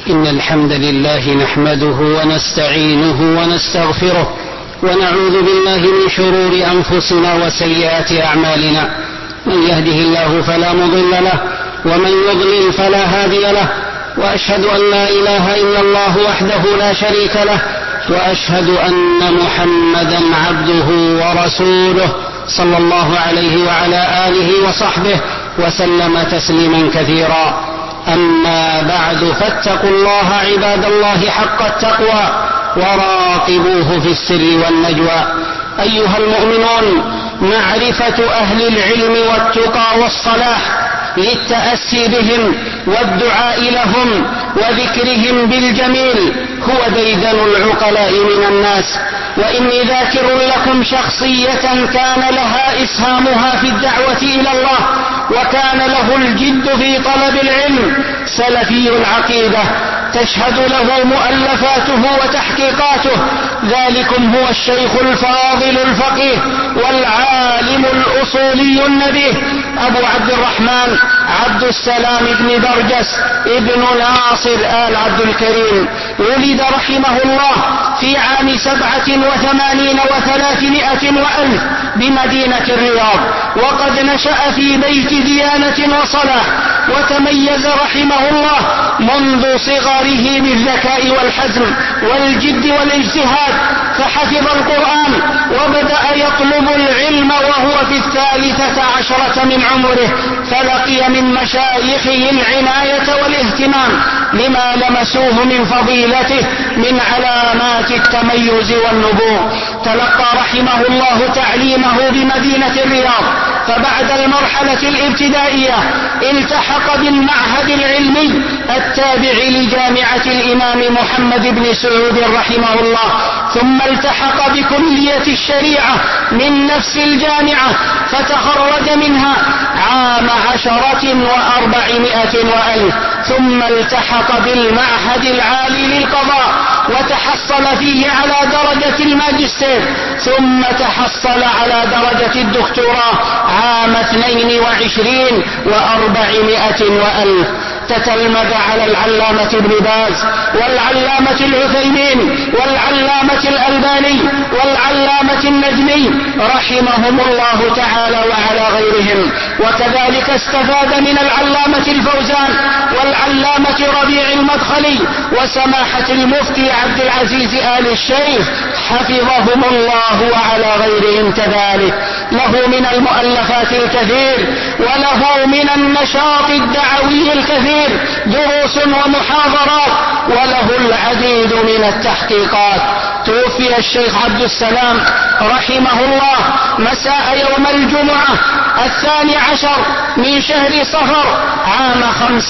إن الحمد لله نحمده ونستعينه ونستغفره ونعوذ بالله من شرور أنفسنا وسيئات أعمالنا. من يهده الله فلا مضل له ومن يضلل فلا هادي له، وأشهد أن لا إله إلا الله وحده لا شريك له، وأشهد أن محمدا عبده ورسوله صلى الله عليه وعلى آله وصحبه وسلم تسليما كثيرا. أما بعد، فاتقوا الله عباد الله حق التقوى وراقبوه في السر والنجوى. أيها المؤمنون، معرفة أهل العلم والتقى والصلاح للتأسي بهم والدعاء لهم وذكرهم بالجميل هو ديدن العقلاء من الناس. وإني ذاكر لكم شخصية كان لها إسهامها في الدعوة إلى الله، وكان له الجد في طلب العلم، سلفي العقيدة تشهد له مؤلفاته وتحقيقاته. ذلكم هو الشيخ الفاضل الفقيه والعالم الأصولي النبيه أبو عبد الرحمن عبد السلام بن برجس ابن ناصر آل عبد الكريم. ولد رحمه الله في عام 87 و300 وألف بمدينة الرياض، وقد نشأ في بيت ديانة وصلاح، وتميز رحمه الله منذ صغره بالذكاء والحزم والجد والاجتهاد، فحفظ القرآن وبدأ يطلب العلم وهو في 13 من عمره، فلقي من مشايخه العناية والاهتمام لما لمسوه من فضيلته من علامات التميز والنبوغ. تلقى رحمه الله تعليمه بمدينة الرياض، فبعد المرحلة الابتدائية التحق بالمعهد العلمي التابع لجامعة الإمام محمد بن سعود رحمه الله، ثم التحق بكلية الشريعة من نفس الجامعة، فتخرج منها عام 10 و400 وألف، ثم التحق بالمعهد العالي للقضاء وتحصل فيه على درجة الماجستير، ثم تحصل على درجة الدكتوراه عام 22 و400 وألف. تتلمذ على العلامة ابن باز والعلامة العثيمين والعلامة الألباني والعلامة النجمي رحمهم الله تعالى وعلى غيرهم. وكذلك استفاد من العلامة الفوزان والعلامة ربيع المدخلي وسماحة المفتي عبد العزيز آل الشيخ حفظهم الله وعلى غيرهم كذلك. له من المؤلفات الكثير، وله من النشاط الدعوي الكثير، دروس ومحاضرات، وله العديد من التحقيقات. توفي الشيخ عبد السلام رحمه الله مساء يوم الجمعة 12 من شهر صفر عام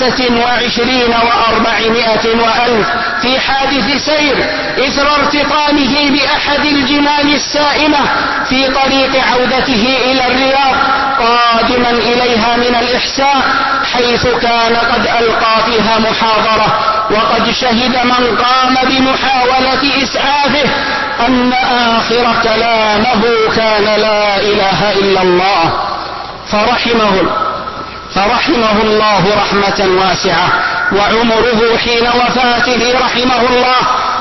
25 و400 وألف في حادث سير إثر ارتطامه بأحد الجمال السائمة في طريق عودته إلى الرياض قادما إليها من الإحساء، حيث كان قد ألقى فيها محاضرة. وقد شهد من قام بمحاولة إسعافه أن آخر كلامه كان لا إله إلا الله، فرحمه الله رحمة واسعة. وعمره حين وفاته رحمه الله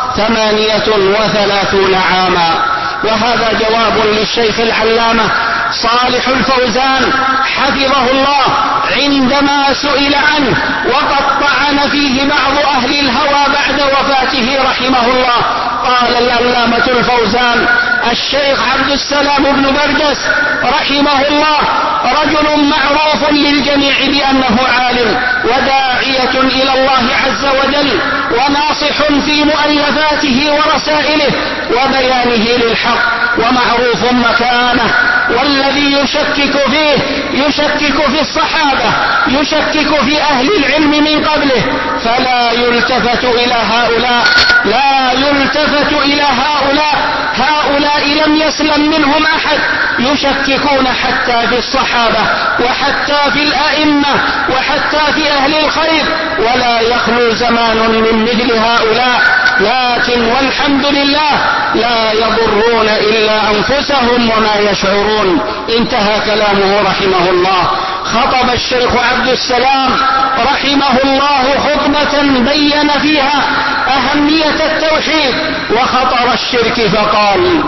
38 عاما. وهذا جواب للشيخ العلامة صالح الفوزان حفظه الله عندما سئل عنه وقد طعن فيه بعض أهل الهوى بعد وفاته رحمه الله. قال العلامة الفوزان: الشيخ عبد السلام بن برجس رحمه الله رجل معروف للجميع بأنه عالم وداعية إلى الله عز وجل، وناصح في مؤلفاته ورسائله وبيانه للحق، ومعروف مكانه. والذي يشكك فيه يشكك في الصحابة، يشكك في أهل العلم من قبله، فلا يلتفت إلى هؤلاء، لا يلتفت إلى هؤلاء. هؤلاء لم يسلم منهم أحد، يشككون حتى في الصحابة وحتى في الأئمة وحتى في أهل الخير، ولا يخلو زمان من مثل هؤلاء. لكن والحمد لله لا يضرون إلا أنفسهم وما يشعرون. انتهى كلامه رحمه الله. خطب الشيخ عبد السلام رحمه الله خطبة بين فيها أهمية التوحيد وخطر الشرك، فقال: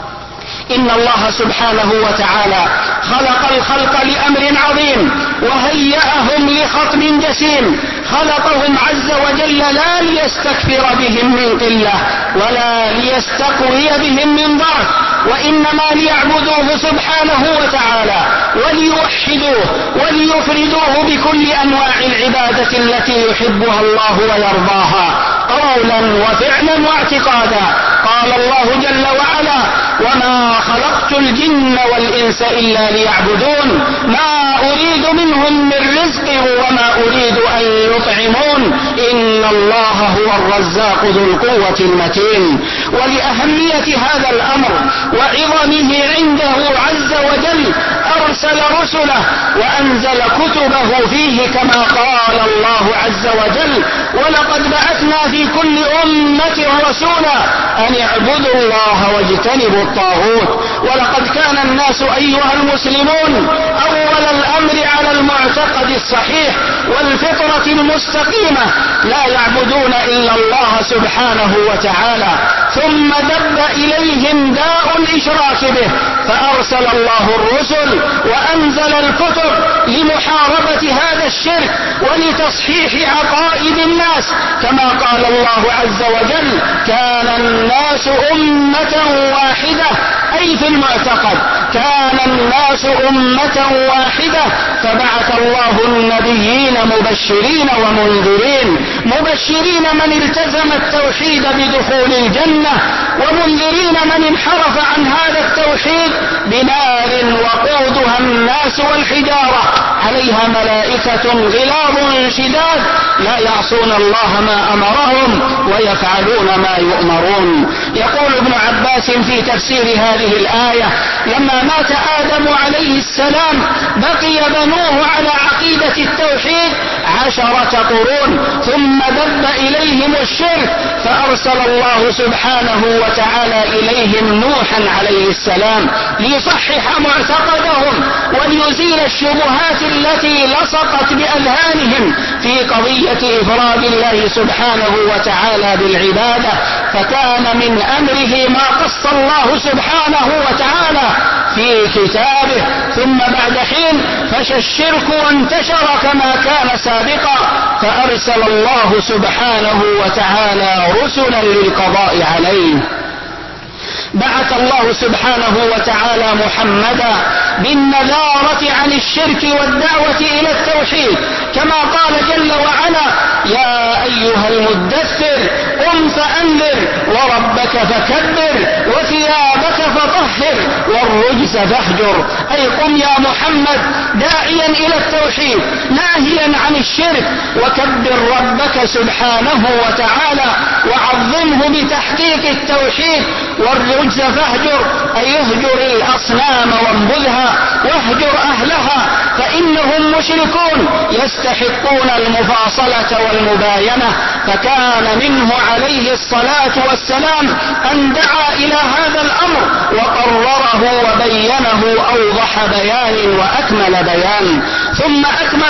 إن الله سبحانه وتعالى خلق الخلق لأمر عظيم وهيأهم لخطب جسيم. خلقهم عز وجل لا ليستكثر بهم من قلة ولا ليستقوي بهم من ضعف، وإنما ليعبدوه سبحانه وتعالى وليوحدوه وليفردوه بكل أنواع العبادة التي يحبها الله ويرضاها قولا وفعلا واعتقادا. قال الله جل وعلا: وما خلقت الجن والإنس إلا ليعبدون ما أريد منهم من رزق وما أريد أن يطعمون إن الله هو الرزاق ذو القوة المتين. ولأهمية هذا الأمر وعظمه عنده عز وجل أرسل رسله وأنزل كتبه فيه، كما قال الله عز وجل: ولقد بعثنا في كل أمة رسولا أن اعبدوا الله واجتنبوا الطاغوت. ولقد كان الناس أيها المسلمون أول الأمر على المعتقد الصحيح والفطرة المستقيمة، لا يعبدون إلا الله سبحانه وتعالى، ثم دب إليهم داء الإشراك به، فأرسل الله الرسل وأنزل الكتب لمحاربة هذا الشرك ولتصحيح عقائد الناس، كما قال الله عز وجل: كان الناس أمة واحدة، أي في المعتقد كان الناس أمة واحدة فبعث الله النبيين مبشرين ومنذرين، مبشرين من التزم التوحيد بدخول الجنة، ومنذرين من انحرف عن هذا التوحيد بنار وقودها الناس والحجارة عليها ملائكة غلاظ شداد لا يعصون الله ما أمرهم ويفعلون ما يؤمرون. يقول ابن عباس في تفسير هذه الآية: لما مات آدم عليه السلام بقي بنوه على عقيدة التوحيد 10 قرون، ثم دب إليهم الشرك فأرسل الله سبحانه وتعالى إليهم نوحا عليه السلام ليصحح معتقدهم وليزيل الشبهات التي لصقت بأذهانهم في قضية إفراد الله سبحانه وتعالى بالعبادة. فكان من أمره ما قص الله سبحانه وتعالى في كتابه، ثم بعد حين فشى الشرك وانتشر كما كان سابقا، فأرسل الله سبحانه وتعالى رسلا للقضاء عليه. بعث الله سبحانه وتعالى محمدا بالنذارة عن الشرك والدعوة إلى التوحيد، كما قال جل وعلا: يا أيها المدثر قم فأنذر وربك فكبر وثيابك فطهر والرجز فاهجر. أي قم يا محمد داعيا إلى التوحيد ناهيا عن الشرك، وكبر ربك سبحانه وتعالى وعظمه بتحقيق التوحيد. والرجز فاهجر أي اهجر الأصنام وانبذها واهجر أهلها فإنهم مشركون يستحقون المفاصلة والمباينة. فكان منه عليه الصلاة والسلام أن دعا إلى هذا الأمر وقرره وبينه أوضح بيان وأكمل بيان، ثم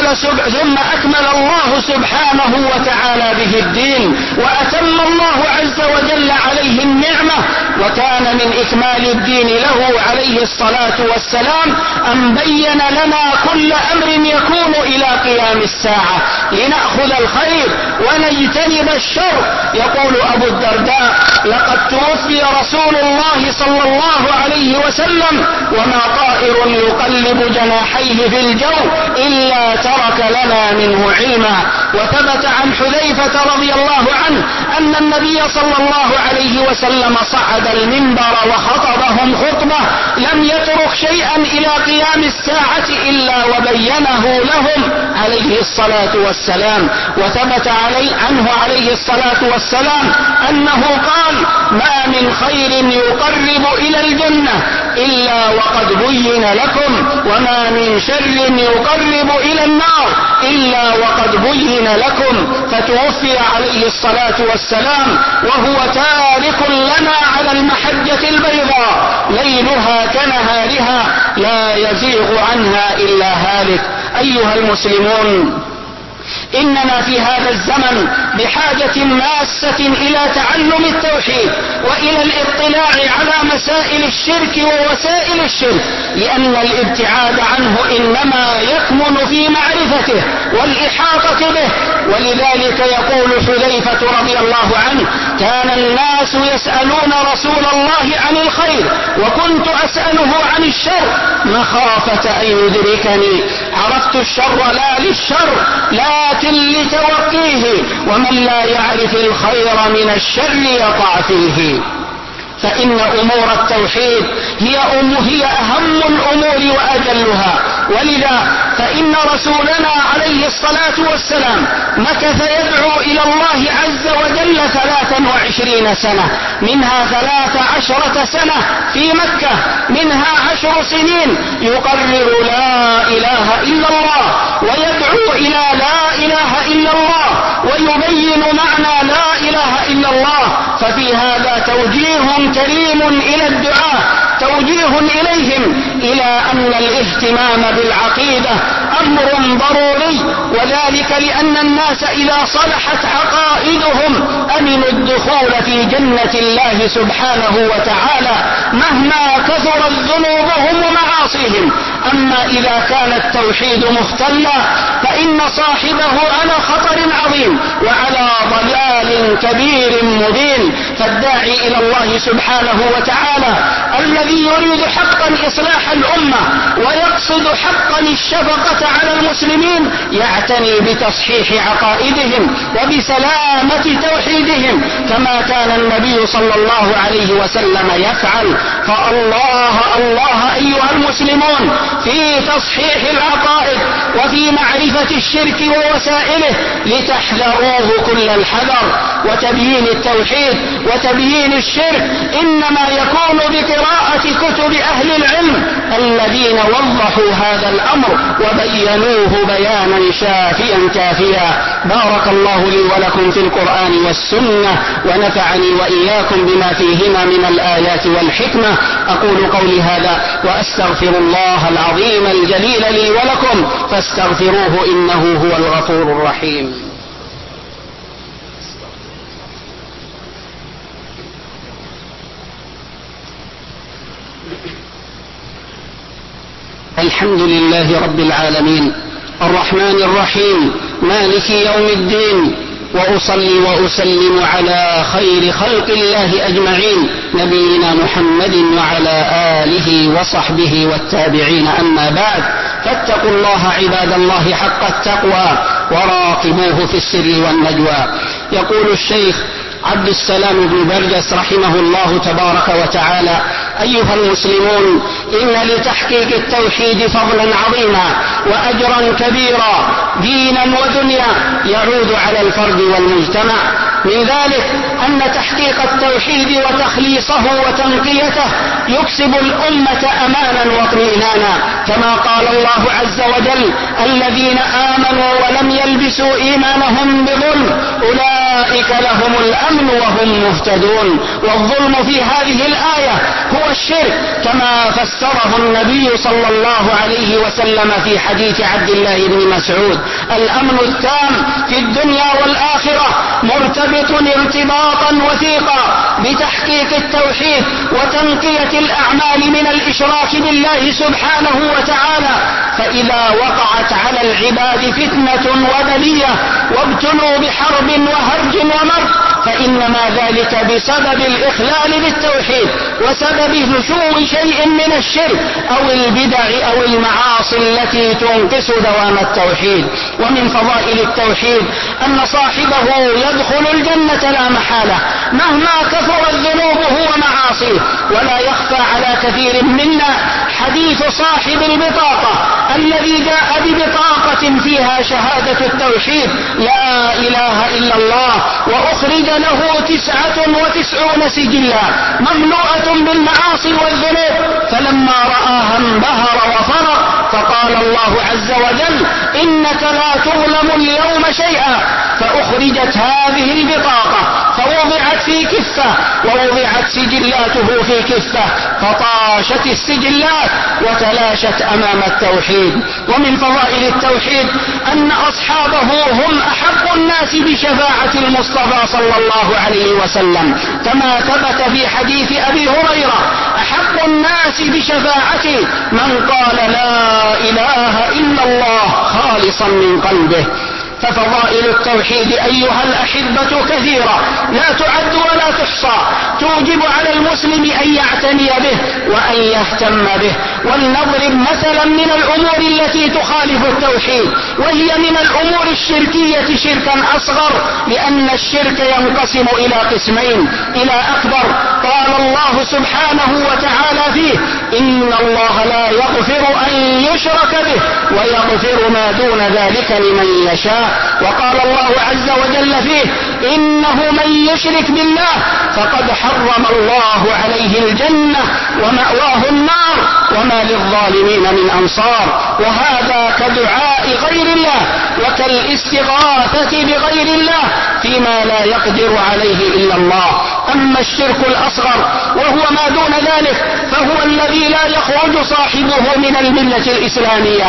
أكمل الله سبحانه وتعالى به الدين وأتم الله عز وجل عليه النعمة. وكان من إكمال الدين له عليه الصلاة والسلام أن بين لنا كل أمر يكون إلى قيام الساعة لنأخذ الخير ونجتنب الشر. يقول أبو الدرداء: لقد توفي رسول الله صلى الله عليه وسلم وما طائر يقلب جناحيه في الجو إلا ترك لنا منه علما. وثبت عن حذيفة رضي الله عنه أن النبي صلى الله عليه وسلم صعد المنبر وخطبهم خطبة لم يترك شيئا إلى قيام الساعة إلا وبينه لهم عليه الصلاة والسلام. وثبت عنه عليه الصلاة والسلام أنه قال: ما من خير يقرب إلى الجنة إلا وقد بين لكم، وما من شر يقرب إلى النار إلا وقد بين لكم. فتوفي عليه الصلاة والسلام وهو تارك لنا على المحجة البيضاء ليلها كنهارها لا يزيغ عنها إلا هالك. أيها المسلمون، إننا في هذا الزمن بحاجة ماسة إلى تعلم التوحيد وإلى الاطلاع على مسائل الشرك ووسائل الشرك، لأن الابتعاد عنه إنما يكمن في معرفته والإحاطة به. ولذلك يقول حذيفة رضي الله عنه: كان الناس يسألون رسول الله عن الخير وكنت أسأله عن الشر مخافة أن يدركني، عرفت الشر لا للشر لكن لتوقيه، ومن لا يعرف الخير من الشر يقع فيه. فإن أمور التوحيد هي أهم الأمور وأجلها، ولذا فإن رسولنا عليه الصلاة والسلام مكث يدعو إلى الله عز وجل 23 سنة، منها 13 سنة في مكة، منها 10 سنين يقرر لا إله إلا الله ويدعو إلى لا إله إلا الله ويبين معنى لا إله إلا الله. ففي هذا توجيه كريم إلى الدعاء، توجيه إليهم إلى أن الاهتمام بالعقيدة أمر ضروري، وذلك لأن الناس إذا صلحت عقائدهم أمنوا الدخول في جنة الله سبحانه وتعالى مهما كثرت ذنوبهم ومعاصيهم. أما إذا كان التوحيد مختلا فإن صاحبه على خطر عظيم وعلى ضلال كبير مبين. فالداعي إلى الله سبحانه وتعالى الذي يريد حقا إصلاح الأمة ويقصد حقا الشفقة على المسلمين يعتني بتصحيح عقائدهم وبسلامة توحيدهم كما كان النبي صلى الله عليه وسلم يفعل. فالله الله أيها المسلمون في تصحيح العقائد وفي معرفة الشرك ووسائله لتحذروه كل الحذر. وتبيين التوحيد وتبيين الشرك إنما يكون بقراءة كتب أهل العلم الذين وضحوا هذا الأمر وبينوه بيانا شافيا كافيا. بارك الله لي ولكم في القرآن والسنة ونفعني وإياكم بما فيهما من الآيات والحكمة. أقول قولي هذا وأستغفر الله العظيم الجليل لي ولكم فاستغفروه إنه هو الغفور الرحيم. الحمد لله رب العالمين الرحمن الرحيم مالك يوم الدين، وأصلي وأسلم على خير خلق الله أجمعين نبينا محمد وعلى آله وصحبه والتابعين. أما بعد، فاتقوا الله عباد الله حق التقوى وراقبوه في السر والنجوى. يقول الشيخ عبد السلام بن برجس رحمه الله تبارك وتعالى: أيها المسلمون، إن لتحقيق التوحيد فضلا عظيما وأجرا كبيرا دينا ودنيا يعود على الفرد والمجتمع. من ذلك أن تحقيق التوحيد وتخليصه وتنقيته يكسب الأمة أمانا واطمئنانا، كما قال الله عز وجل: الذين آمنوا ولم يلبسوا إيمانهم بظلم أولئك لهم الأمن وهم مهتدون. والظلم في هذه الآية هو الشرك كما فسره النبي صلى الله عليه وسلم في حديث عبد الله بن مسعود: الأمن التام في الدنيا والآخرة مرتبط ارتباطا وثيقا بتحقيق التوحيد وتنقية الأعمال من الإشراك بالله سبحانه وتعالى. فإذا وقعت على العباد فتنة وبلية وابتلوا بحرب وهرج ومرض فإنما ذلك بسبب الإخلال بالتوحيد وسبب نشوء شيء من الشرك أو البدع أو المعاصي التي تنقص دوام التوحيد. ومن فضائل التوحيد أن صاحبه يدخل الجنة لا محالة مهما كثرت ذنوبه ومعاصيه. ولا يخفى على كثير منا حديث صاحب البطاقة الذي جاء ببطاقة فيها شهادة التوحيد لا إله إلا الله وأخرج له 99 سجلا مملوءة بالمعاصي والذنوب، فلما رآها انبهر وفرح، فقال الله عز وجل: إنك لا تظلم اليوم شيئا. فأخرجت هذه البطاقة فوضعت في في كفة ووضعت سجلاته في كفة فطاشت السجلات وتلاشت أمام التوحيد. ومن فضائل التوحيد أن أصحابه هم أحق الناس بشفاعة المصطفى صلى الله عليه وسلم، كما ثبت في حديث أبي هريرة: أحق الناس بشفاعتي من قال لا إله إلا الله خالصا من قلبه. ففضائل التوحيد أيها الأحبة كثيرة لا تعد ولا تحصى، توجب على المسلم أن يعتني به وأن يهتم به. ولنضرب مثلا من الأمور التي تخالف التوحيد، وهي من الأمور الشركية شركا أصغر، لأن الشرك ينقسم إلى قسمين: إلى أكبر قال الله سبحانه وتعالى فيه: إن الله لا يغفر أن يشرك به ويغفر ما دون ذلك لمن يشاء. وقال الله عز وجل فيه: إنه من يشرك بالله فقد حرم الله عليه الجنة ومأواه النار وما للظالمين من أنصار. وهذا كدعاء غير الله وكالاستغاثة بغير الله فيما لا يقدر عليه إلا الله. أما الشرك الأصغر وهو ما دون ذلك فهو الذي لا يخرج صاحبه من الملة الإسلامية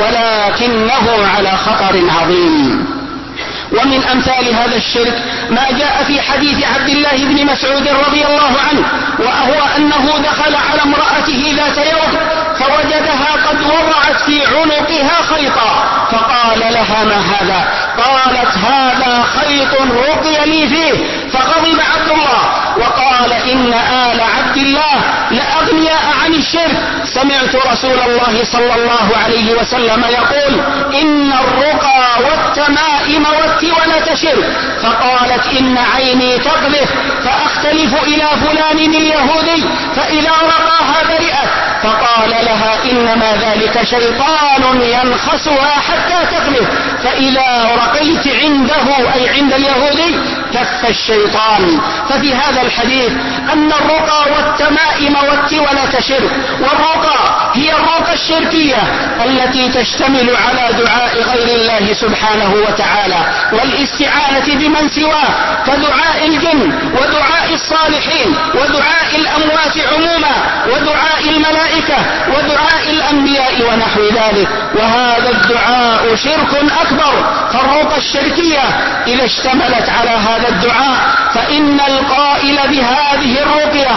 ولكنه على خطر عظيم. ومن أمثال هذا الشرك ما جاء في حديث عبد الله بن مسعود رضي الله عنه، وهو أنه دخل على امرأته ذات يوم فوجدها قد وضعت في عنقها خيطا، فقال لها: ما هذا؟ قالت: هذا خيط رقي لي فيه. فغضب عبد الله وقال: إن آل عبد الله لأغنياء عن الشرك. سمعت رسول الله صلى الله عليه وسلم يقول: إن الرقى والتمائم والتولة شرك. فقالت: إن عيني تقذف فأختلف إلى فلان اليهودي فإذا رقاها برئت. فقال لها: إنما ذلك شيطان ينخسها حتى تقذف، فإذا رقيت عنده أي عند اليهودي كف الشيطان. ففي هذا الحديث أن الرقى والتمائم والتولة شرك. والرقى هي الرقى الشركية التي تشتمل على دعاء غير الله سبحانه وتعالى والاستعانة بمن سواه، كدعاء الجن ودعاء الصالحين ودعاء الأموات عموما ودعاء الملائكة ودعاء الأنبياء ونحو ذلك. وهذا الدعاء شرك أكبر. فالرقى الشركية إذا اشتملت على هذا الدعاء فإن القائل بهذه الرقية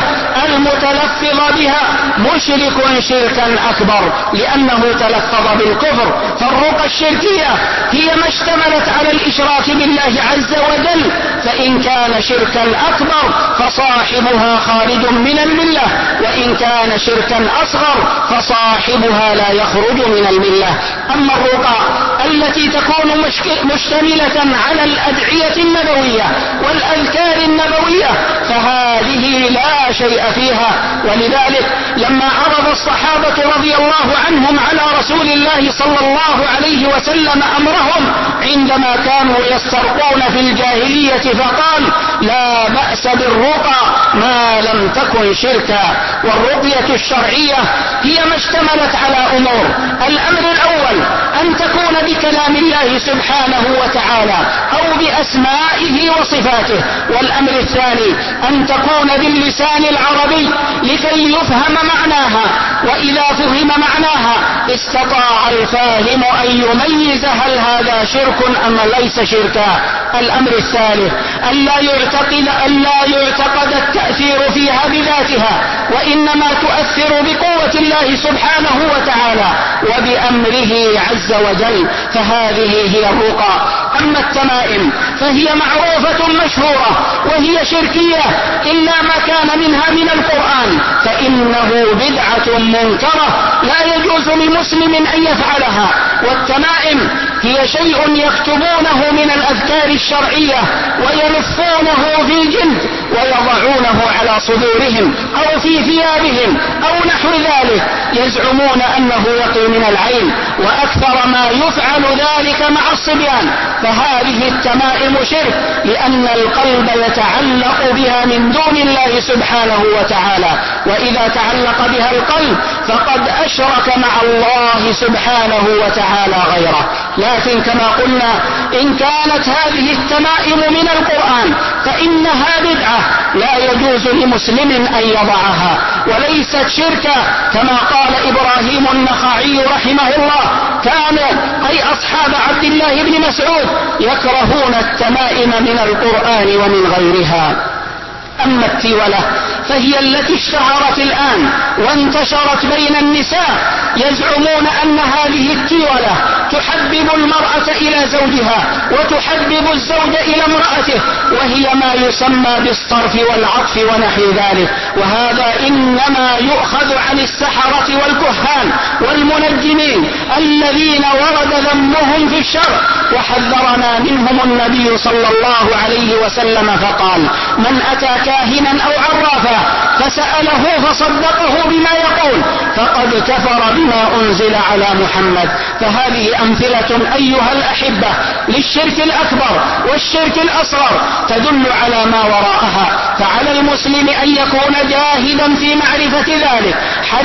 المتلفظ بها مشرك شركا أكبر، لأنه تلفظ بالكفر. فالرقى الشركية هي ما اشتملت على الإشراك بالله عز وجل، فإن كان شركا أكبر فصاحبها خارج من الملة، وإن كان شركا أصغر فصاحبها لا يخرج من الملة. أما الرقى التي تكون مشتملة على الأدعية النبوية والأذكار النبوية فهذه لا شيء فيها. ولذلك لما عرض الصحابة رضي الله عنهم على رسول الله صلى الله عليه وسلم أمرهم عندما كانوا يسترقون في الجاهلية فقال: لا بأس بالرقى ما لم تكن شركا. والرقية الشرعية هي ما اشتملت على أمور: الأمر الأول أن تكون بكلام الله سبحانه وتعالى أو بأسمائه وصفاته، والأمر الثاني أن تكون باللسان العربي لكي يفهم معناها، وإذا فهم معناها استطاع الفاهم أن يميز هل هذا شرك أم ليس شركا. الأمر الثالث أن لا يعتقد التأثير فيها بذاتها، وإنما تؤثر بقوة الله سبحانه وتعالى وبأمره عز وجل، فهذه هي الرقى. أما التمائم فهي معروفة مشهورة وهي شركية إلا ما كان منها من القرآن فإنه بدعة منكرة لا يجوز لمسلم أن يفعلها. والتمائم هي شيء يكتبونه من الأذكار الشرعية ويلفونه في جلد ويضعونه على صدورهم أو في ثيابهم أو نحو ذلك، يزعمون أنه يقي من العين، وأكثر ما يفعل ذلك مع الصبيان. فهذه التمائم شرك لأن القلب يتعلق بها من دون الله سبحانه وتعالى، وإذا تعلق بها القلب فقد أشرك مع الله سبحانه وتعالى غيره. لكن كما قلنا إن كانت هذه التمائم من القرآن فإنها بدعة لا يجوز لمسلم أن يضعها، وليست شركا كما قال إبراهيم النخعي رحمه الله: كان أي أصحاب عبد الله بن مسعود يكرهون التمائم من القرآن ومن غيرها. أما التولة فهي التي اشتهرت الآن وانتشرت بين النساء، يزعمون أن هذه التولة تحبب المرأة إلى زوجها وتحبب الزوج إلى امرأته، وهي ما يسمى بالصرف والعطف ونحو ذلك، وهذا إنما يؤخذ عن السحرة والكهان والمنجمين الذين ورد ذمهم في الشرع، وحذرنا منهم النبي صلى الله عليه وسلم فقال: من أتى كاهنا أو عرافا فسأله فصدقه بما يقول فقد كفر بما أنزل على محمد. فهذه أمثلة أيها الأحبة للشرك الأكبر والشرك الأصغر تدل على ما وراءها، فعلى المسلم أن يكون جاهدا في معرفة ذلك،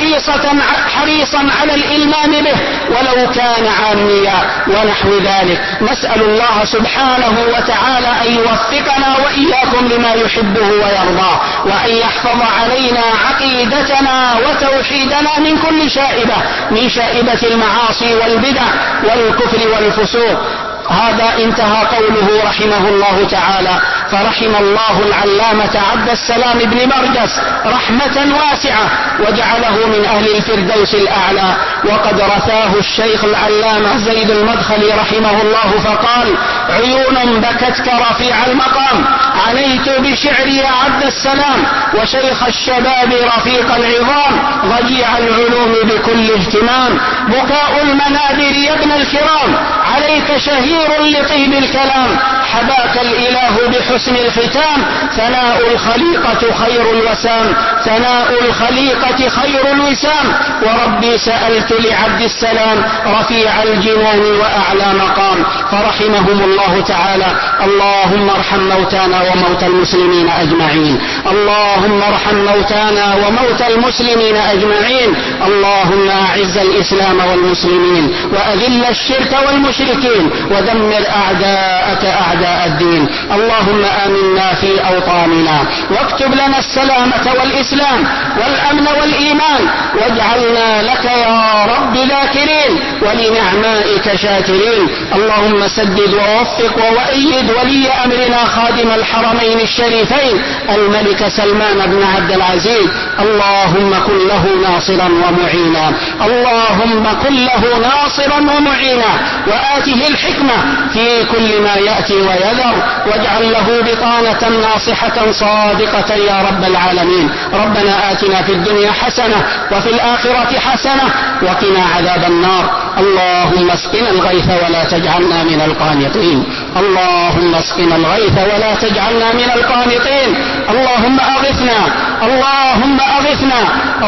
حريصا على الإلمام به ولو كان عاميا ونحو ذلك. نسأل الله سبحانه وتعالى أن يوفقنا وإياكم لما يحبه ويرضاه، وأن يحفظ علينا عقيدتنا وتوحيدنا من كل شائبة، من شائبة المعاصي والبدع والكفر والفسوق. هذا انتهى قوله رحمه الله تعالى. فرحم الله العلامة عبد السلام بن برجس رحمة واسعة وجعله من أهل الفردوس الأعلى. وقد رثاه الشيخ العلامة زيد المدخلي رحمه الله فقال: عيون بكتك رفيع المقام، عنيت بشعري يا عبد السلام، وشيخ الشباب رفيق العظام، ضجيع العلوم بكل اهتمام، بكاء المنابر يا ابن الكرام، عليك شهير لطيب الكلام، حباك الإله بحسن الختام، ثناء الخليقة خير الوسام، ثناء الخليقة خير الوسام، وربي سألت لعبد السلام رفيع الجنان وأعلى مقام. فرحمهم الله تعالى. اللهم ارحم موتانا وموتى المسلمين أجمعين، اللهم ارحم موتانا وموتى المسلمين أجمعين. اللهم أعز الإسلام والمسلمين وأذل الشرك والمشركين ودمر أعداءك أعداء الدين. اللهم آمنا في أوطاننا واكتب لنا السلامة والإسلام والأمن والإيمان، واجعلنا لك يا رب ذاكرين ولنعمائك شاكرين. اللهم سدد ووفق وأيد ولي أمرنا خادم الحرمين الشريفين الملك سلمان بن عبد العزيز. اللهم كن له ناصرا ومعينا، اللهم كن له ناصرا ومعينا، وآته الحكمة في كل ما يأتي ويذر، واجعل له بطانة ناصحة صادقة يا رب العالمين. ربنا آتنا في الدنيا حسنة وفي الآخرة حسنة وقنا عذاب النار. اللهم اسقنا الغيث ولا تجعلنا من القانطين، اللهم اسقنا الغيث ولا تجعلنا من القانطين. اللهم أغثنا، اللهم أغثنا،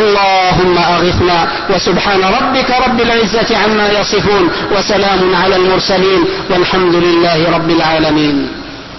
اللهم أغثنا. وسبحان ربك رب العزة عما يصفون، وسلام على المرسلين، والحمد لله رب العالمين.